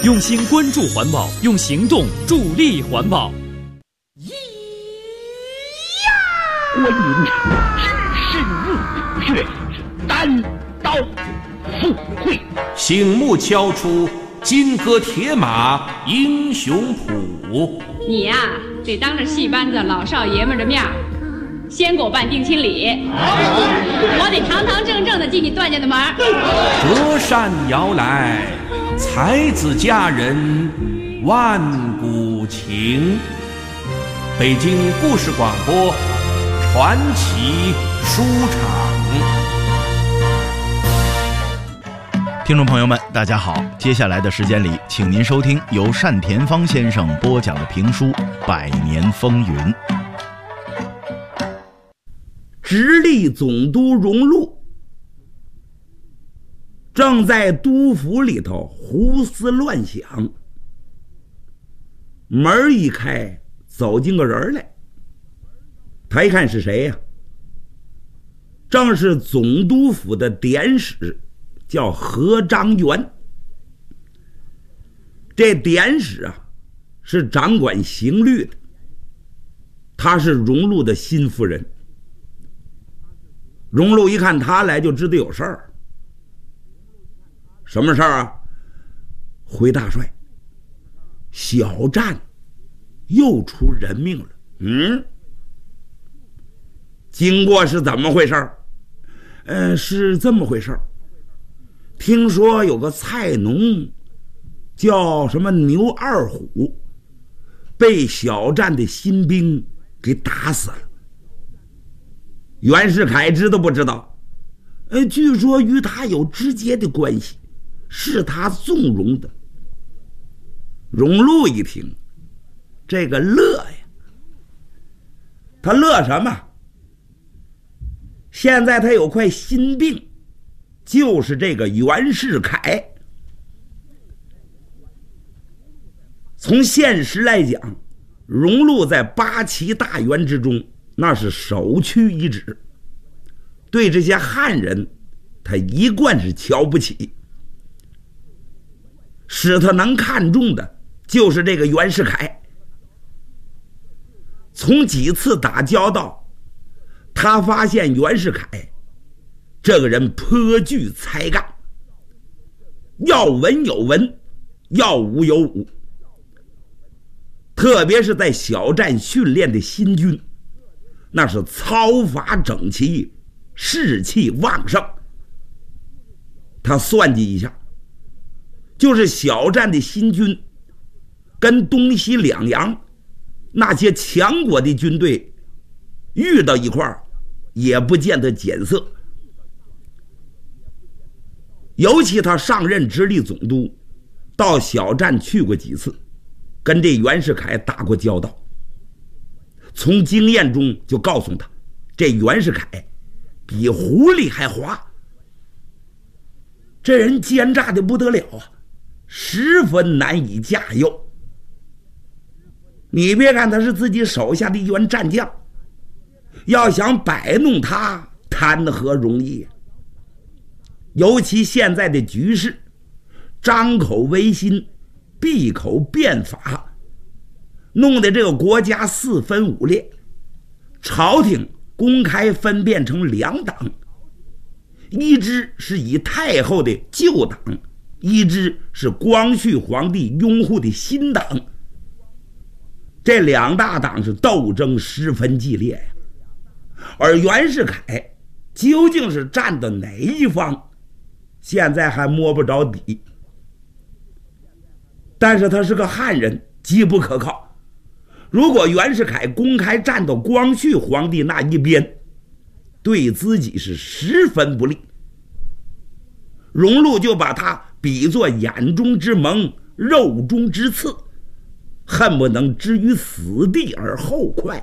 用心关注环保，用行动助力环保。 观音只深入血，单刀赴会。 醒目敲出金戈铁马英雄谱。 你呀，得当着戏班子老少爷们的面先给我办定亲礼，我得堂堂正正的进你段家的门。 折扇摇来，才子佳人万古情。北京故事广播传奇书场。 听众朋友们大家好，接下来的时间里，请您收听由单田芳先生播讲的评书《百年风云》。 直隶总督荣禄正在督府里头胡思乱想，门一开，走进个人来。他一看是谁呀？正是总督府的典史，叫何章元。这典史啊，是掌管刑律的，他是荣禄的新夫人。荣禄一看他来，就知道有事儿。什么事儿啊？回大帅，小战又出人命了。经过是怎么回事？是这么回事。听说有个菜农叫什么牛二虎，被小战的新兵给打死了。袁世凯知道不知道？据说与他有直接的关系，是他纵容的。荣禄一听，这个乐呀，他乐什么？现在他有块心病，就是这个袁世凯。从现实来讲，荣禄在八旗大员之中那是首屈一指，对这些汉人他一贯是瞧不起，使他能看中的就是这个袁世凯。从几次打交道，他发现袁世凯这个人颇具才干，要文有文，要武有武。特别是在小站训练的新军，那是操法整齐，士气旺盛。他算计一下，就是小站的新军跟东西两洋那些强国的军队遇到一块儿，也不见得减色。尤其他上任直隶总督，到小站去过几次，跟这袁世凯打过交道，从经验中就告诉他，这袁世凯比狐狸还滑，这人奸诈的不得了啊，十分难以驾驭。你别看他是自己手下的一员战将，要想摆弄他，谈何容易？尤其现在的局势，张口为新，闭口变法，弄得这个国家四分五裂，朝廷公开分辨成两党，一支是以太后的旧党，一支是光绪皇帝拥护的新党。这两大党是斗争十分激烈呀。而袁世凯究竟是站到哪一方，现在还摸不着底。但是他是个汉人，极不可靠。如果袁世凯公开站到光绪皇帝那一边，对自己是十分不利。荣禄就把他比作眼中之蒙，肉中之刺，恨不能置于死地而后快。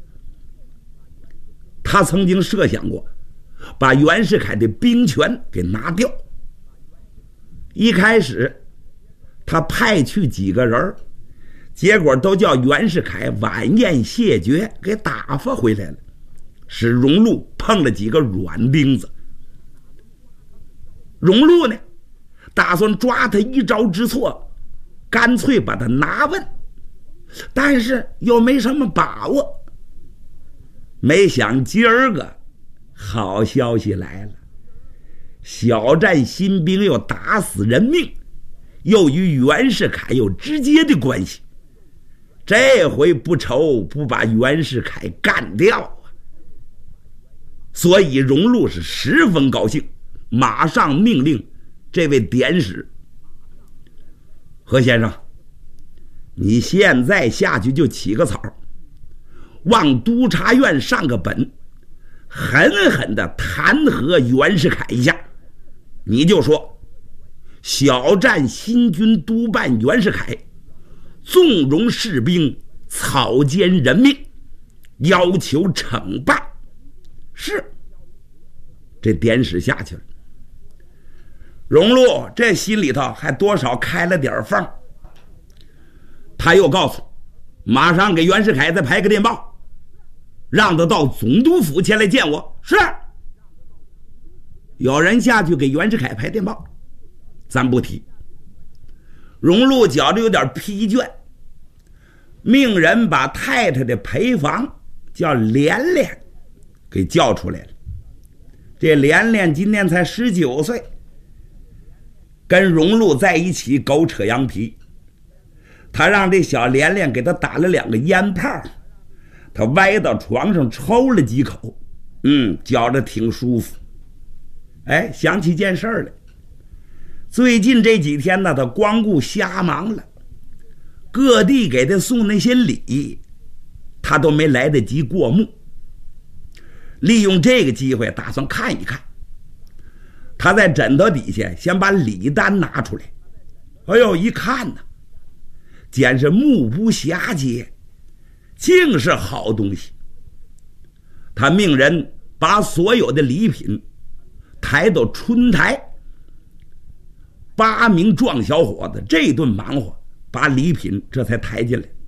他曾经设想过把袁世凯的兵权给拿掉。一开始他派去几个人，结果都叫袁世凯晚宴谢绝给打发回来了，使荣禄碰了几个软钉子。荣禄呢，打算抓他一招之错， 干脆把他拿问，但是又没什么把握。没想今儿个好消息来了，小站新兵又打死人命，又与袁世凯有直接的关系，这回不愁不把袁世凯干掉啊！所以荣禄是十分高兴，马上命令这位典史：何先生，你现在下去就起个草，往督察院上个本，狠狠地弹劾袁世凯一下。你就说小站新军督办袁世凯纵容士兵草菅人命，要求惩办。是，这典史下去了。荣禄这心里头还多少开了点缝，他又告诉马上给袁世凯再排个电报，让他到总督府前来见我。是，有人下去给袁世凯排电报，咱不提。荣禄觉着有点疲倦，命人把太太的陪房叫连连给叫出来了。这连连今年才19岁，跟荣禄在一起狗扯羊皮。他让这小连连给他打了2个烟泡，他歪到床上抽了几口，觉着挺舒服。哎，想起件事来，最近这几天呢，他光顾瞎忙了，各地给他送那些礼，他都没来得及过目。利用这个机会打算看一看。他在枕头底下先把礼单拿出来，哎呦，一看呢，简直目不暇接，竟是好东西。他命人把所有的礼品抬到春台，8名壮小伙子这顿忙活，把礼品这才抬进来。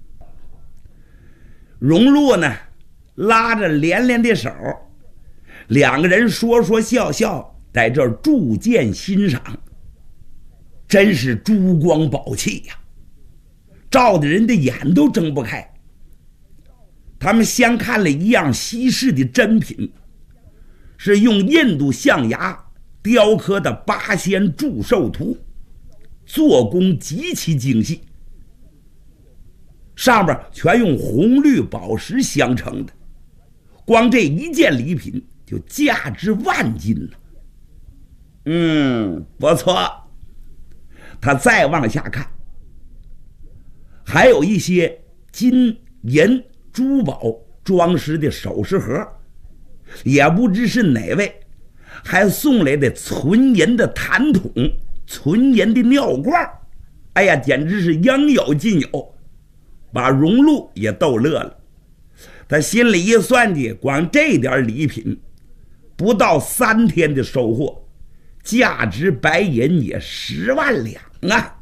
荣禄呢，拉着连连的手，2个人说说笑笑，在这儿逐渐欣赏，真是珠光宝气呀，照的人的眼都睁不开。他们先看了一样稀世的珍品，是用印度象牙雕刻的8仙祝寿图，做工极其精细，上面全用红绿宝石镶成的，光这一件礼品就价值万金了。不错。他再往下看，还有一些金银珠宝装饰的首饰盒，也不知是哪位还送来的纯银的痰桶、纯银的尿罐，哎呀，简直是应有尽有，把荣禄也逗乐了。他心里一算计，光这点礼品不到3天的收获，价值白银也10万两啊。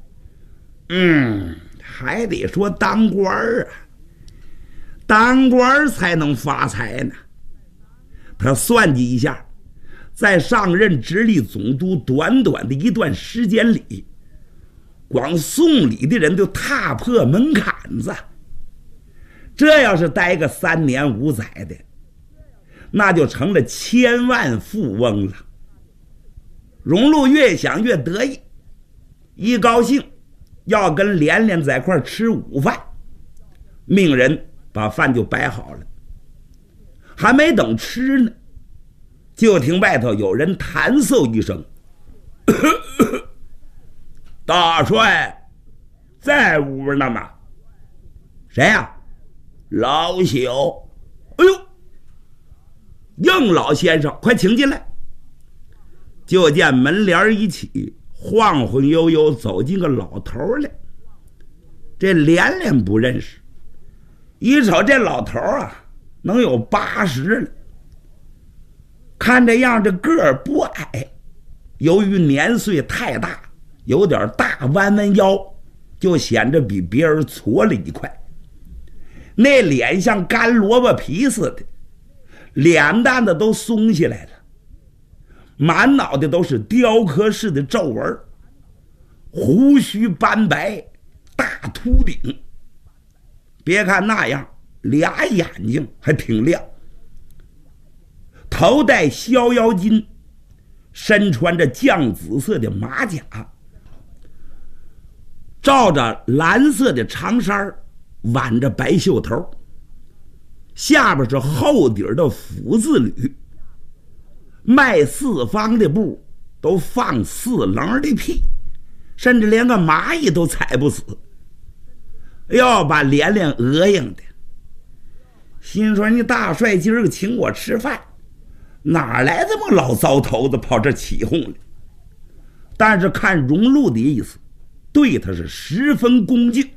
还得说当官啊，当官才能发财呢。他算计一下，在上任直隶总督短短的一段时间里，光送礼的人就踏破门槛子。这要是待个3年5载的，那就成了千万富翁了。荣禄越想越得意，一高兴要跟连连在块吃午饭，命人把饭就摆好了。还没等吃呢，就听外头有人弹嗽一声：“大帅在屋呢吗？”“谁呀？”“老朽。”“哎呦，应老先生，快请进来。”就见门帘一起，晃晃悠悠走进个老头来。这连连不认识，一瞅这老头啊，能有80了，看这样这个儿不矮，由于年岁太大，有点大弯弯腰，就显着比别人矬了一块。那脸像干萝卜皮似的，脸蛋子都松下来了，满脑袋都是雕刻式的皱纹， 胡须斑白，大秃顶，别看那样，俩眼睛还挺亮，头戴逍遥巾，身穿着绛紫色的马甲，罩着蓝色的长衫，挽着白袖头，下边是厚底的福字履，迈四方的步都放四棱的屁，甚至连个蚂蚁都踩不死。要把连连讹应的，心说你大帅今儿个请我吃饭，哪来这么老糟头子跑这起哄来？但是看荣禄的意思，对他是十分恭敬。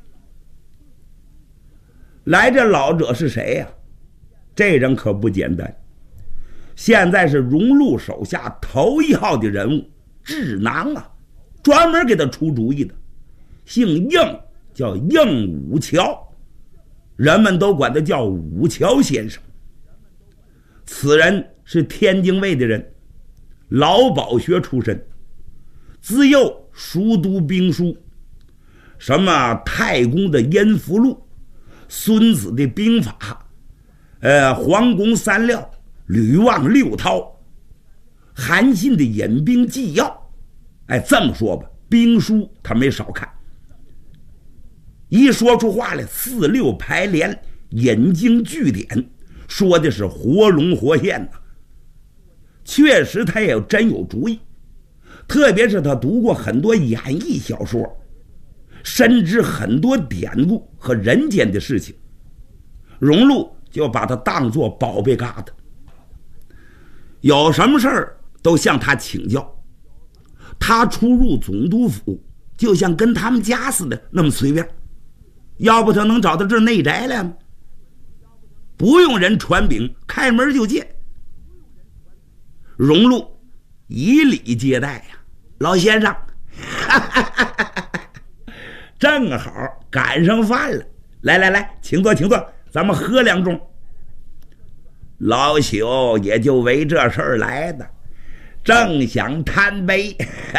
来这老者是谁呀？这人可不简单，现在是荣禄手下头一号的人物，智囊啊，专门给他出主意的，姓应，叫应武桥，人们都管他叫武桥先生。此人是天津卫的人，老保学出身，自幼熟读兵书，什么太公的阴符录，孙子的兵法，黄公三料，吕望六韬，韩信的引兵纪要。这么说吧，兵书他没少看，一说出话来四六排连，引经据典，说的是活龙活现呐。确实他也真有主意，特别是他读过很多演义小说，深知很多典故和人间的事情，荣禄就把他当作宝贝疙瘩，有什么事儿都向他请教。他出入总督府就像跟他们家似的那么随便，要不他能找到这内宅来吗？不用人传禀，开门就见。荣禄以礼接待呀，老先生，正好赶上饭了，来，请坐，咱们喝两盅。老朽也就为这事儿来的，正想贪杯。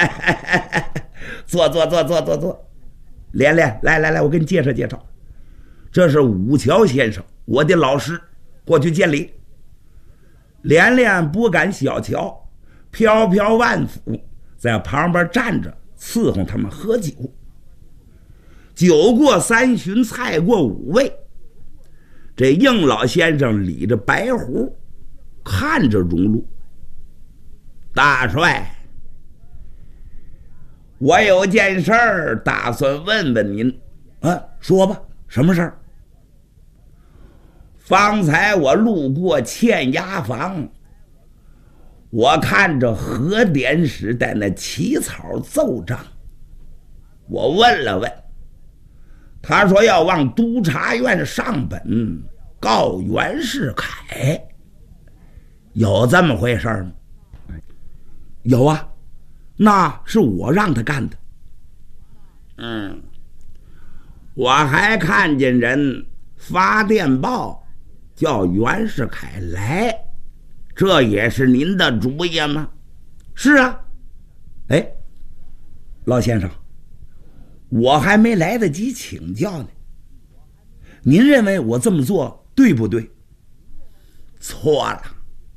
坐。连连，来，我给你介绍介绍，这是武桥先生，我的老师，过去见礼。连连不敢小瞧，飘飘万福在旁边站着伺候他们喝酒。酒过三巡，菜过五味，这应老先生理着白胡，看着荣禄，大帅，我有件事儿打算问问您。说吧，什么事儿？方才我路过欠押房，我看着何典史在那起草奏章，我问了问，他说要往督察院上本告袁世凯，有这么回事吗？有啊，那是我让他干的。我还看见人发电报叫袁世凯来，这也是您的主意吗？是啊。老先生，我还没来得及请教呢，您认为我这么做对不对？错了，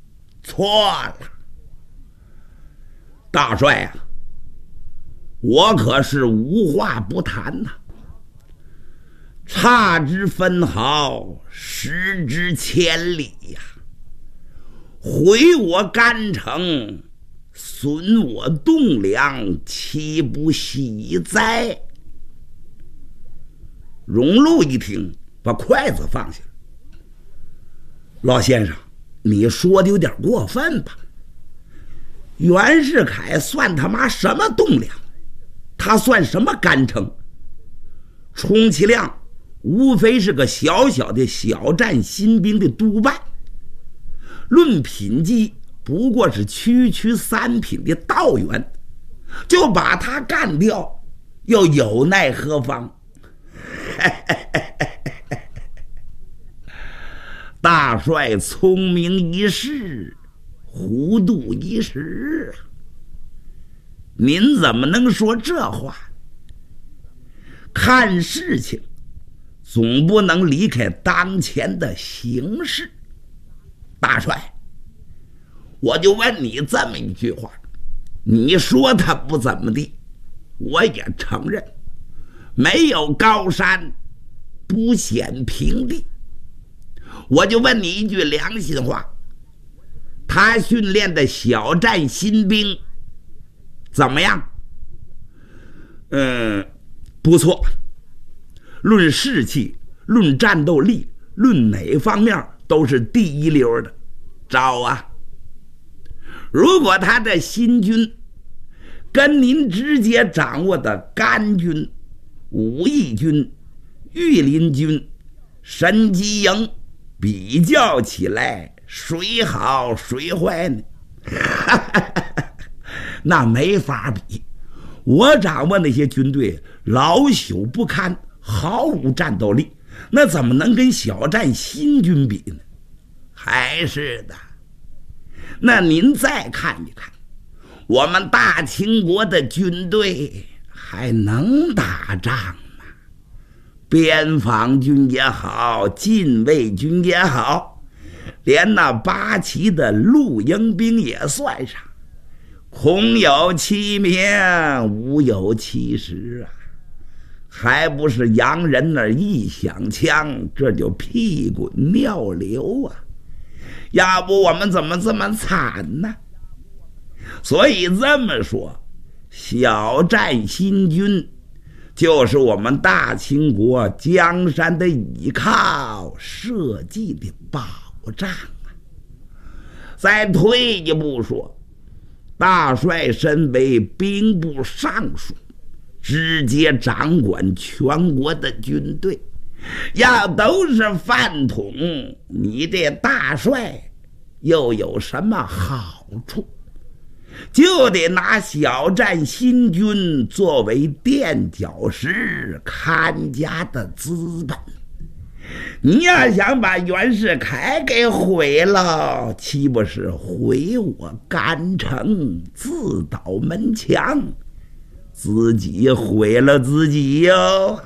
大帅啊，我可是无话不谈呐，差之分毫，失之千里呀，毁我干城，损我栋梁，岂不喜哉？荣禄一听，把筷子放下。老先生，你说的有点过分吧？袁世凯算他妈什么栋梁？他算什么干城？充其量无非是个小小的小站新兵的督办，论品级不过是区三品的道员，就把他干掉，又有奈何方？大帅聪明一世，糊涂一时，您怎么能说这话？ 看事情总不能离开当前的形势。大帅，我就问你这么一句话，你说他不怎么地，我也承认，没有高山不显平地。我就问你一句良心话，他训练的小站新兵怎么样？不错，论士气，论战斗力，论哪方面都是第一流的。招啊！如果他的新军跟您直接掌握的甘军、武义军、御林军、神机营比较起来，谁好谁坏呢？那没法比。我掌握那些军队老朽不堪，毫无战斗力，那怎么能跟小站新军比呢？还是的。那您再看一看，我们大清国的军队还能打仗吗？边防军也好，禁卫军也好，连那八旗的陆营兵也算上，空有7名，无有70啊，还不是洋人那一响枪，这就屁滚尿流啊！要不我们怎么这么惨呢？所以这么说，小站新军就是我们大清国江山的依靠，社稷的保障啊。再退一步说，大帅身为兵部尚书，直接掌管全国的军队，要都是饭桶，你这大帅又有什么好处？就得拿小站新军作为垫脚石，看家的资本。你要想把袁世凯给毁了，岂不是毁我干城，自捣门墙，自己毁了自己哟？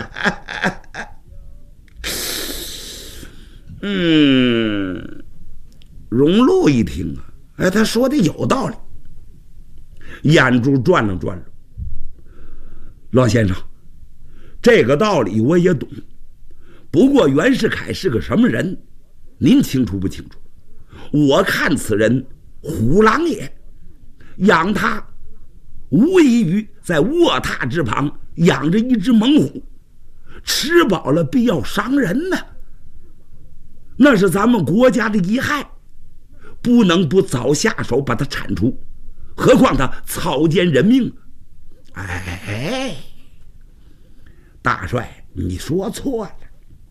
荣禄一听啊，他说的有道理，眼珠转了转了。老先生，这个道理我也懂，不过袁世凯是个什么人，您清楚不清楚？我看此人虎狼也，养他无异于在卧榻之旁养着一只猛虎，吃饱了必要伤人呢。那是咱们国家的遗害，不能不早下手把他铲除，何况他草菅人命。哎，大帅，你说错了。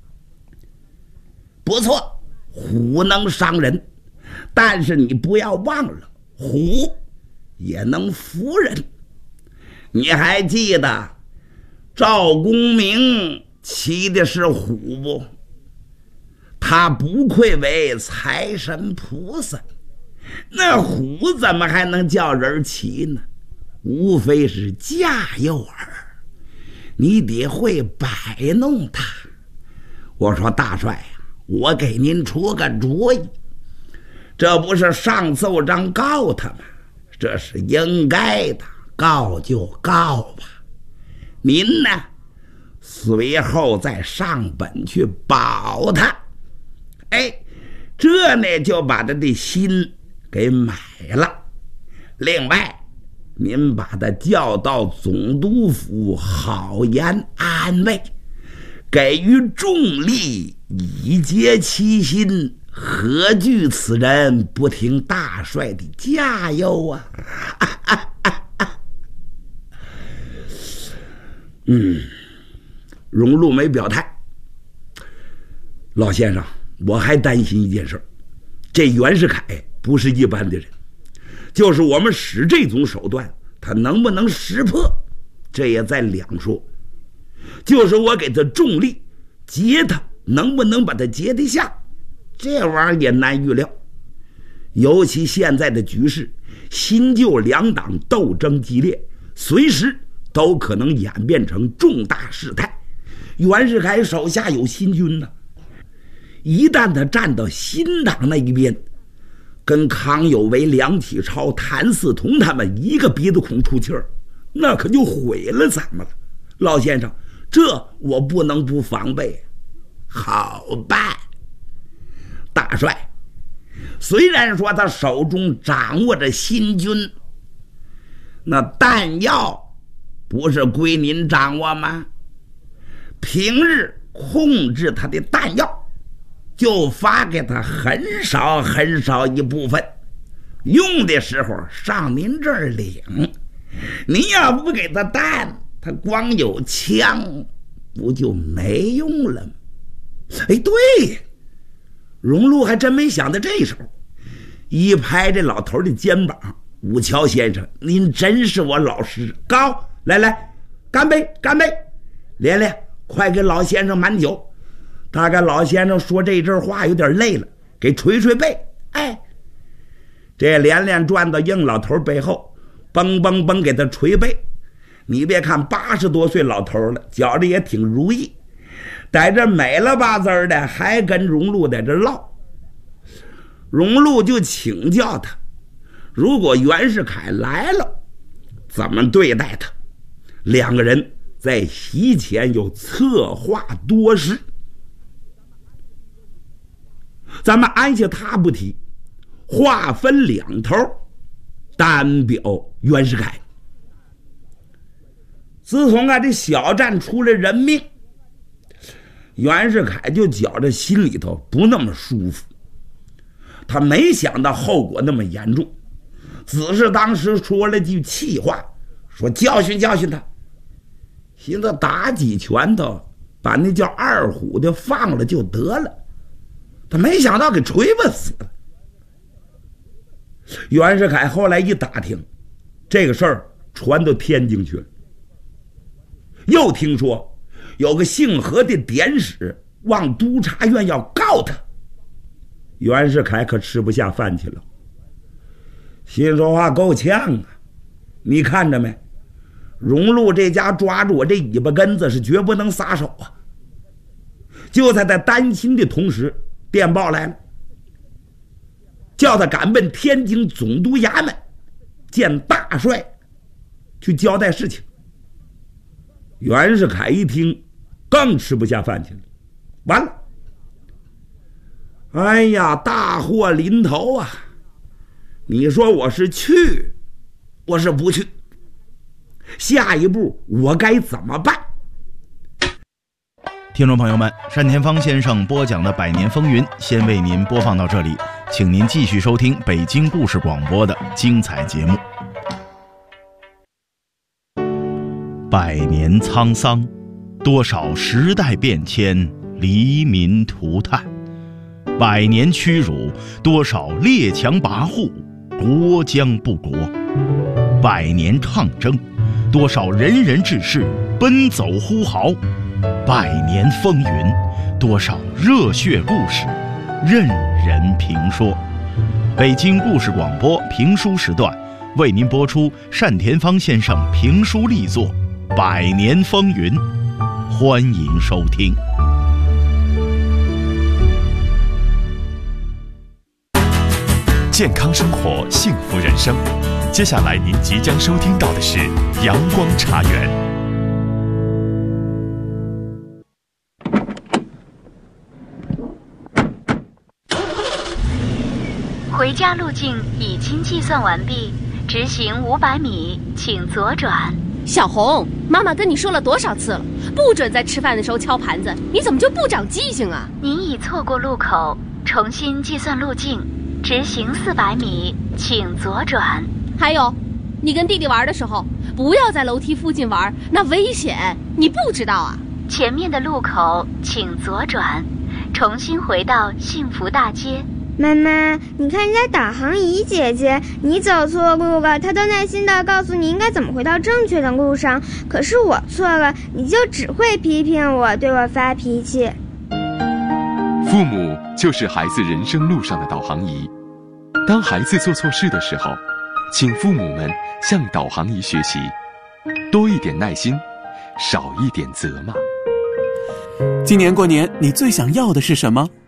不错，虎能伤人，但是你不要忘了，虎也能服人。你还记得赵公明骑的是虎不？他不愧为财神菩萨，那虎怎么还能叫人骑呢？无非是驾诱饵，你得会摆弄它。我说大帅呀，我给您出个主意，这不是上奏章告他吗？这是应该的，告就告吧。您呢，随后再上本去保他。哎，这呢就把他的心给买了。另外，您把他叫到总督府，好言安慰，给予重力，以结其心，何惧此人不听大帅的驾诱啊？荣禄没表态。老先生，我还担心一件事，这袁世凯不是一般的人，就是我们使这种手段，他能不能识破，这也在两说。就是我给他重力劫他，能不能把他劫得下，这玩意儿也难预料。尤其现在的局势，新旧两党斗争激烈，随时都可能演变成重大事态。袁世凯手下有新军呢，一旦他站到新党那一边，跟康有为、梁启超、谭嗣同他们一个鼻子孔出气儿，那可就毁了咱们了。老先生，这我不能不防备。好办。大帅，虽然说他手中掌握着新军，那弹药不是归您掌握吗？平日控制他的弹药，就发给他很少很少一部分，用的时候上您这儿领。您要不给他弹，他光有枪不就没用了吗？哎，对，荣禄还真没想到这时候，一拍这老头的肩膀：“武桥先生，您真是我老师。高，来来，干杯，干杯！连连，快给老先生满酒。大概老先生说这阵话有点累了，给捶捶背。”哎，这连连转到应老头背后，嘣嘣嘣给他捶背。你别看80多岁老头了，觉着也挺如意，在这美了吧滋的，还跟荣禄在这唠。荣禄就请教他，如果袁世凯来了，怎么对待他？两个人在席前有策划多时。咱们按下他不提，话分两头，单表袁世凯。自从这小战出了人命，袁世凯就觉着心里头不那么舒服。他没想到后果那么严重，只是当时说了句气话，说教训教训他，寻思打几拳头把那叫二虎的放了就得了。他没想到给锤巴死了。袁世凯后来一打听，这个事儿传到天津去了，又听说有个姓何的典史往督察院要告他。袁世凯可吃不下饭去了，心说话够呛啊！你看着没？荣禄这家抓住我这尾巴根子是绝不能撒手啊！就在他担心的同时，电报来了，叫他赶奔天津总督衙门见大帅，去交代事情。袁世凯一听，更吃不下饭去了。完了，哎呀，大祸临头啊！你说我是去，我是不去？下一步我该怎么办？ 听众朋友们，单田芳先生播讲的《百年风云》先为您播放到这里，请您继续收听北京故事广播的精彩节目。百年沧桑，多少时代变迁，黎民涂炭；百年屈辱，多少列强跋扈，国将不国；百年抗争，多少仁人志士奔走呼号；百年风云，多少热血故事任人评说。北京故事广播评书时段为您播出单田芳先生评书力作《百年风云》，欢迎收听。 健康生活，幸福人生。接下来您即将收听到的是阳光茶园。 回家路径已经计算完毕，直行500米，请左转。 小红，妈妈跟你说了多少次了，不准在吃饭的时候敲盘子，你怎么就不长记性啊？ 您已错过路口，重新计算路径，直行400米，请左转。 还有，你跟弟弟玩的时候，不要在楼梯附近玩，那危险，你不知道啊？ 前面的路口请左转，重新回到幸福大街。 妈妈，你看人家导航仪姐姐，你走错路了，她都耐心地告诉你应该怎么回到正确的路上。可是我错了，你就只会批评我，对我发脾气。 父母就是孩子人生路上的导航仪。当孩子做错事的时候，请父母们向导航仪学习， 多一点耐心，少一点责骂。 今年过年你最想要的是什么？